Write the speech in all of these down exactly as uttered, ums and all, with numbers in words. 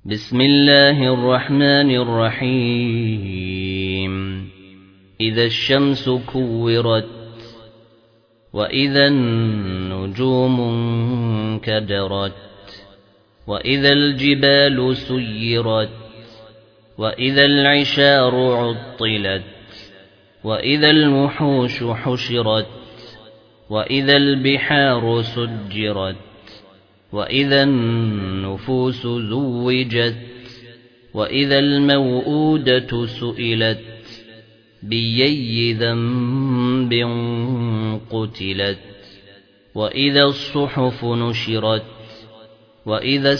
بسم الله الرحمن الرحيم إذا الشمس كورت وإذا النجوم انكدرت وإذا الجبال سيرت وإذا العشار عطلت وإذا الوحوش حشرت وإذا البحار سجرت وإذا النفوس زوجت وإذا الموءودة سئلت بأي ذنب قتلت وإذا الصحف نشرت وإذا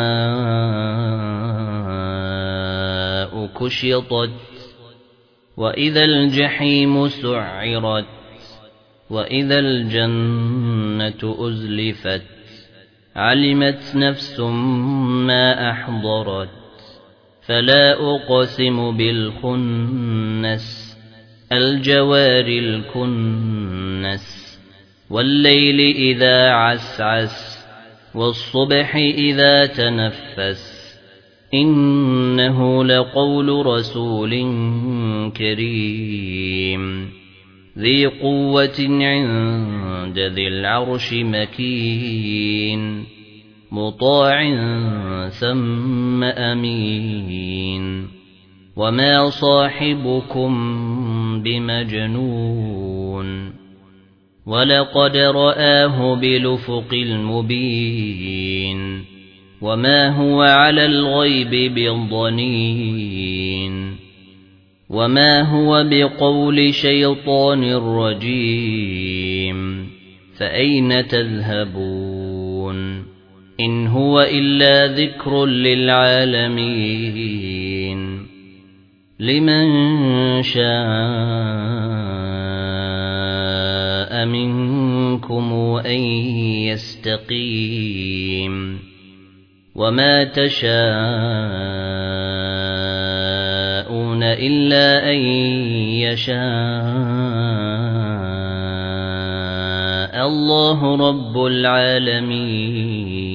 السماء كشطت وإذا الجحيم سعرت وإذا الجنة أزلفت علمت نفس ما أحضرت فلا أقسم بالخنس الجوار الكنس والليل إذا عسعس والصبح إذا تنفس إنه لقول رسول كريم ذي قوة عند ذي العرش مكين مطاع ثم أمين وما صاحبكم بمجنون ولقد رآه بالأفق المبين وما هو على الغيب بالضنين وما هو بقول شيطان رجيم فأين تذهبون إن هو إلا ذكر للعالمين لمن شاء منكم أن يستقيم وما تشاءون إلا أن يشاء الله رب العالمين.